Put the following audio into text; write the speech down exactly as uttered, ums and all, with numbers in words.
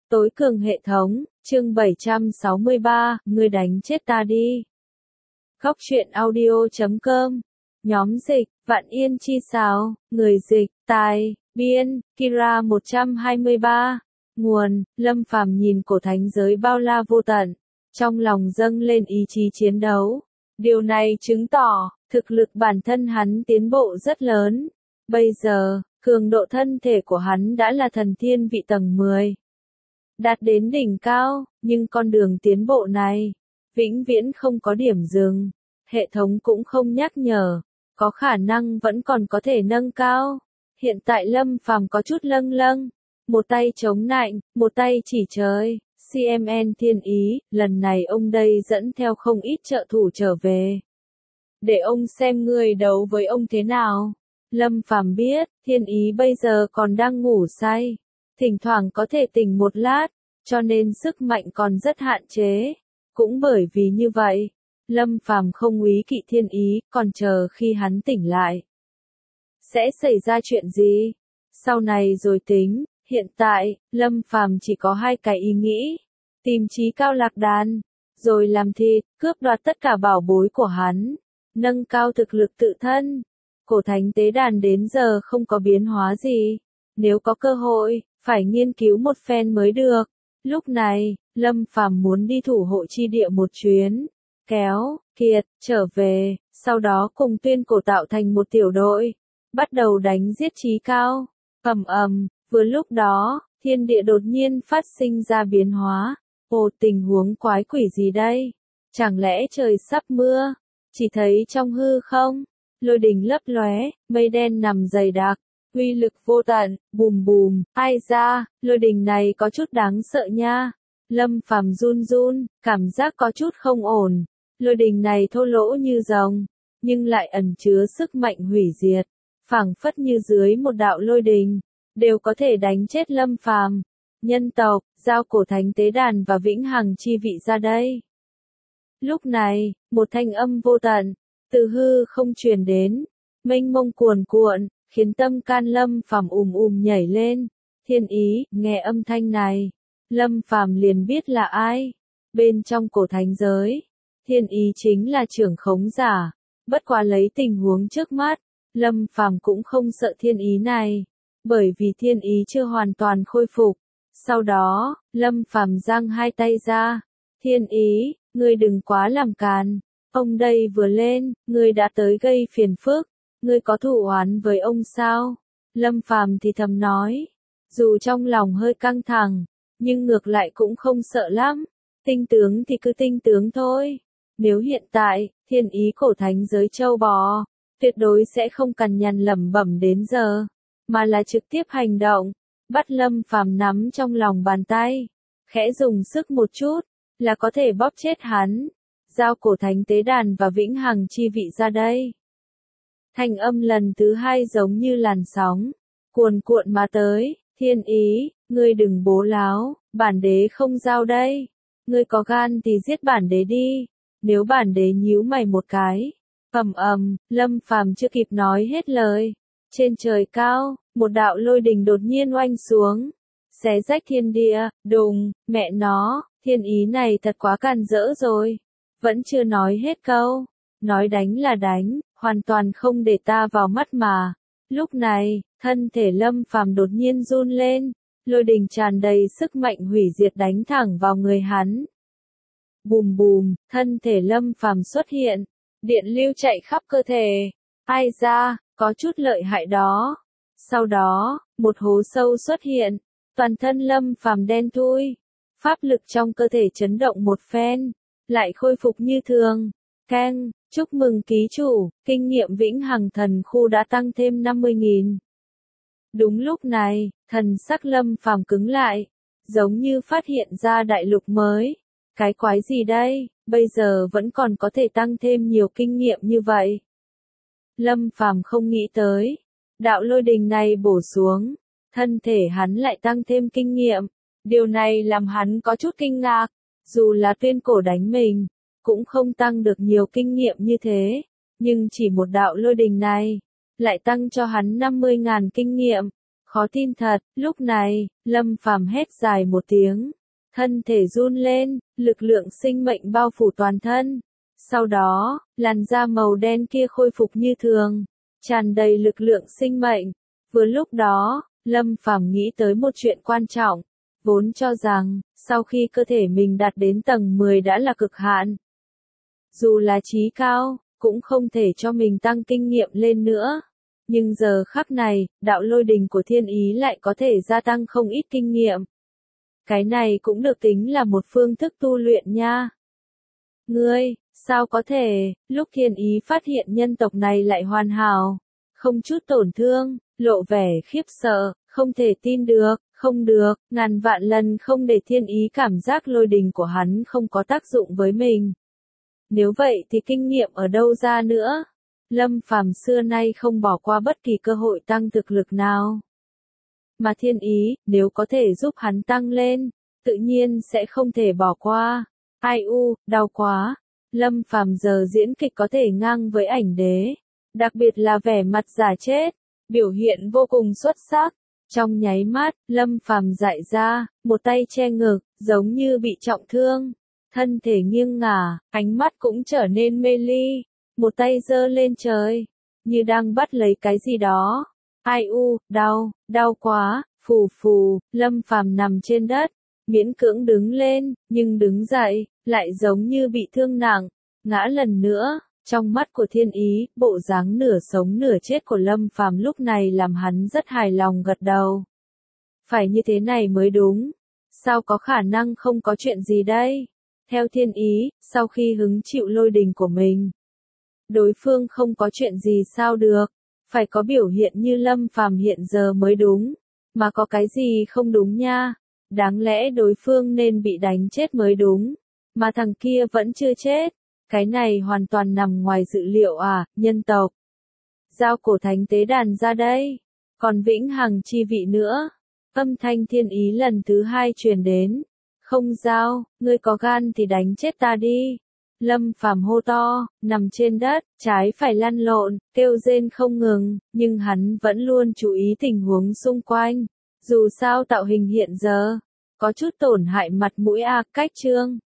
Tối cường hệ thống, chương bảy trăm sáu mươi ba, ngươi đánh chết ta đi. Góc truyện audio chấm com. Nhóm dịch, Vạn Yên Chi Sáo, người dịch, tài, biên, Kira một trăm hai mươi ba. Nguồn, Lâm Phàm nhìn cổ thánh giới bao la vô tận, trong lòng dâng lên ý chí chiến đấu. Điều này chứng tỏ, thực lực bản thân hắn tiến bộ rất lớn. Bây giờ, cường độ thân thể của hắn đã là thần thiên vị tầng mười. Đạt đến đỉnh cao, nhưng con đường tiến bộ này, vĩnh viễn không có điểm dừng. Hệ thống cũng không nhắc nhở, có khả năng vẫn còn có thể nâng cao. Hiện tại Lâm Phàm có chút lâng lâng, một tay chống nạnh, một tay chỉ trời. xê em en Thiên Ý, lần này ông đây dẫn theo không ít trợ thủ trở về. Để ông xem người đấu với ông thế nào. Lâm Phàm biết, Thiên Ý bây giờ còn đang ngủ say, thỉnh thoảng có thể tỉnh một lát, cho nên sức mạnh còn rất hạn chế. Cũng bởi vì như vậy, Lâm Phàm không úy kỵ Thiên Ý, còn chờ khi hắn tỉnh lại. Sẽ xảy ra chuyện gì? Sau này rồi tính. Hiện tại, Lâm Phàm chỉ có hai cái ý nghĩ. Tìm Chí Cao Lạc Đàn, rồi làm thịt, cướp đoạt tất cả bảo bối của hắn, nâng cao thực lực tự thân. Cổ thánh tế đàn đến giờ không có biến hóa gì. Nếu có cơ hội, phải nghiên cứu một phen mới được. Lúc này, Lâm Phàm muốn đi thủ hộ chi địa một chuyến. Kéo, Kiệt, trở về, sau đó cùng Tuyên Cổ tạo thành một tiểu đội. Bắt đầu đánh giết Chí Cao. Ầm ầm, vừa lúc đó, thiên địa đột nhiên phát sinh ra biến hóa. Ồ, tình huống quái quỷ gì đây? Chẳng lẽ trời sắp mưa? Chỉ thấy trong hư không, lôi đình lấp lóe, mây đen nằm dày đặc, uy lực vô tận, bùm bùm, ai ra, lôi đình này có chút đáng sợ nha. Lâm Phàm run run, cảm giác có chút không ổn. Lôi đình này thô lỗ như rồng, nhưng lại ẩn chứa sức mạnh hủy diệt, phảng phất như dưới một đạo lôi đình, đều có thể đánh chết Lâm Phàm. Nhân tộc, giao cổ thánh tế đàn và vĩnh hằng chi vị ra đây. Lúc này, một thanh âm vô tận, từ hư không truyền đến, mênh mông cuồn cuộn, khiến tâm can Lâm Phàm ùm ùm nhảy lên. Thiên Ý, nghe âm thanh này, Lâm Phàm liền biết là ai. Bên trong cổ thánh giới, Thiên Ý chính là trưởng khống giả. Bất quá lấy tình huống trước mắt, Lâm Phàm cũng không sợ Thiên Ý này, bởi vì Thiên Ý chưa hoàn toàn khôi phục. Sau đó, Lâm Phàm giang hai tay ra. Thiên Ý, ngươi đừng quá làm càn. Ông đây vừa lên, ngươi đã tới gây phiền phức. Ngươi có thù oán với ông sao? Lâm Phàm thì thầm nói. Dù trong lòng hơi căng thẳng, nhưng ngược lại cũng không sợ lắm. Tinh tướng thì cứ tinh tướng thôi. Nếu hiện tại, Thiên Ý cổ thánh giới châu bò, tuyệt đối sẽ không cằn nhằn lẩm bẩm đến giờ, mà là trực tiếp hành động. Bắt Lâm Phàm nắm trong lòng bàn tay, khẽ dùng sức một chút, là có thể bóp chết hắn. Giao cổ thánh tế đàn và vĩnh hằng chi vị ra đây. Thanh âm lần thứ hai giống như làn sóng, cuồn cuộn mà tới. Thiên Ý, ngươi đừng bố láo, bản đế không giao đây. Ngươi có gan thì giết bản đế đi. Nếu bản đế nhíu mày một cái. Ầm ầm, Lâm Phàm chưa kịp nói hết lời. Trên trời cao, một đạo lôi đình đột nhiên oanh xuống, xé rách thiên địa. Đùng, mẹ nó, Thiên Ý này thật quá càn rỡ rồi. Vẫn chưa nói hết câu, nói đánh là đánh, hoàn toàn không để ta vào mắt mà. Lúc này, thân thể Lâm Phàm đột nhiên run lên, lôi đình tràn đầy sức mạnh hủy diệt đánh thẳng vào người hắn. Bùm bùm, thân thể Lâm Phàm xuất hiện, điện lưu chạy khắp cơ thể. Ai ra, có chút lợi hại đó. Sau đó, một hố sâu xuất hiện, toàn thân Lâm Phàm đen thui, pháp lực trong cơ thể chấn động một phen, lại khôi phục như thường. Keng, chúc mừng ký chủ, kinh nghiệm vĩnh hằng thần khu đã tăng thêm năm mươi nghìn. Đúng lúc này, thần sắc Lâm Phàm cứng lại, giống như phát hiện ra đại lục mới. Cái quái gì đây, bây giờ vẫn còn có thể tăng thêm nhiều kinh nghiệm như vậy. Lâm Phàm không nghĩ tới, đạo lôi đình này bổ xuống, thân thể hắn lại tăng thêm kinh nghiệm. Điều này làm hắn có chút kinh ngạc, dù là Tuyên Cổ đánh mình, cũng không tăng được nhiều kinh nghiệm như thế, nhưng chỉ một đạo lôi đình này, lại tăng cho hắn năm mươi nghìn kinh nghiệm. Khó tin thật, lúc này, Lâm Phàm hét dài một tiếng. Thân thể run lên, lực lượng sinh mệnh bao phủ toàn thân. Sau đó, làn da màu đen kia khôi phục như thường, tràn đầy lực lượng sinh mệnh. Vừa lúc đó, Lâm Phàm nghĩ tới một chuyện quan trọng, vốn cho rằng, sau khi cơ thể mình đạt đến tầng mười đã là cực hạn. Dù là trí cao, cũng không thể cho mình tăng kinh nghiệm lên nữa. Nhưng giờ khắc này, đạo lôi đình của thiên ý lại có thể gia tăng không ít kinh nghiệm. Cái này cũng được tính là một phương thức tu luyện nha. Ngươi, sao có thể, lúc thiên ý phát hiện nhân tộc này lại hoàn hảo, không chút tổn thương, lộ vẻ khiếp sợ, không thể tin được, không được, ngàn vạn lần không để thiên ý cảm giác lôi đình của hắn không có tác dụng với mình. Nếu vậy thì kinh nghiệm ở đâu ra nữa? Lâm Phàm xưa nay không bỏ qua bất kỳ cơ hội tăng thực lực nào. Mà thiên ý, nếu có thể giúp hắn tăng lên, tự nhiên sẽ không thể bỏ qua. Ai u, đau quá. Lâm Phàm giờ diễn kịch có thể ngang với ảnh đế. Đặc biệt là vẻ mặt giả chết, biểu hiện vô cùng xuất sắc. Trong nháy mắt, Lâm Phàm dại ra, một tay che ngực, giống như bị trọng thương. Thân thể nghiêng ngả, ánh mắt cũng trở nên mê ly. Một tay giơ lên trời, như đang bắt lấy cái gì đó. Ai u, đau, đau quá, phù phù, Lâm Phàm nằm trên đất, miễn cưỡng đứng lên, nhưng đứng dậy, lại giống như bị thương nặng, ngã lần nữa. Trong mắt của thiên ý, bộ dáng nửa sống nửa chết của Lâm Phàm lúc này làm hắn rất hài lòng gật đầu. Phải như thế này mới đúng. Sao có khả năng không có chuyện gì đây? Theo thiên ý, sau khi hứng chịu lôi đình của mình, đối phương không có chuyện gì sao được, phải có biểu hiện như Lâm Phàm hiện giờ mới đúng, mà có cái gì không đúng nha, đáng lẽ đối phương nên bị đánh chết mới đúng, mà thằng kia vẫn chưa chết, cái này hoàn toàn nằm ngoài dự liệu à, nhân tộc. Giao cổ thánh tế đàn ra đây, còn vĩnh hằng chi vị nữa, âm thanh thiên ý lần thứ hai truyền đến, không giao, ngươi có gan thì đánh chết ta đi. Lâm Phàm hô to, nằm trên đất, trái phải lăn lộn, kêu rên không ngừng, nhưng hắn vẫn luôn chú ý tình huống xung quanh. Dù sao tạo hình hiện giờ, có chút tổn hại mặt mũi a, cách trương.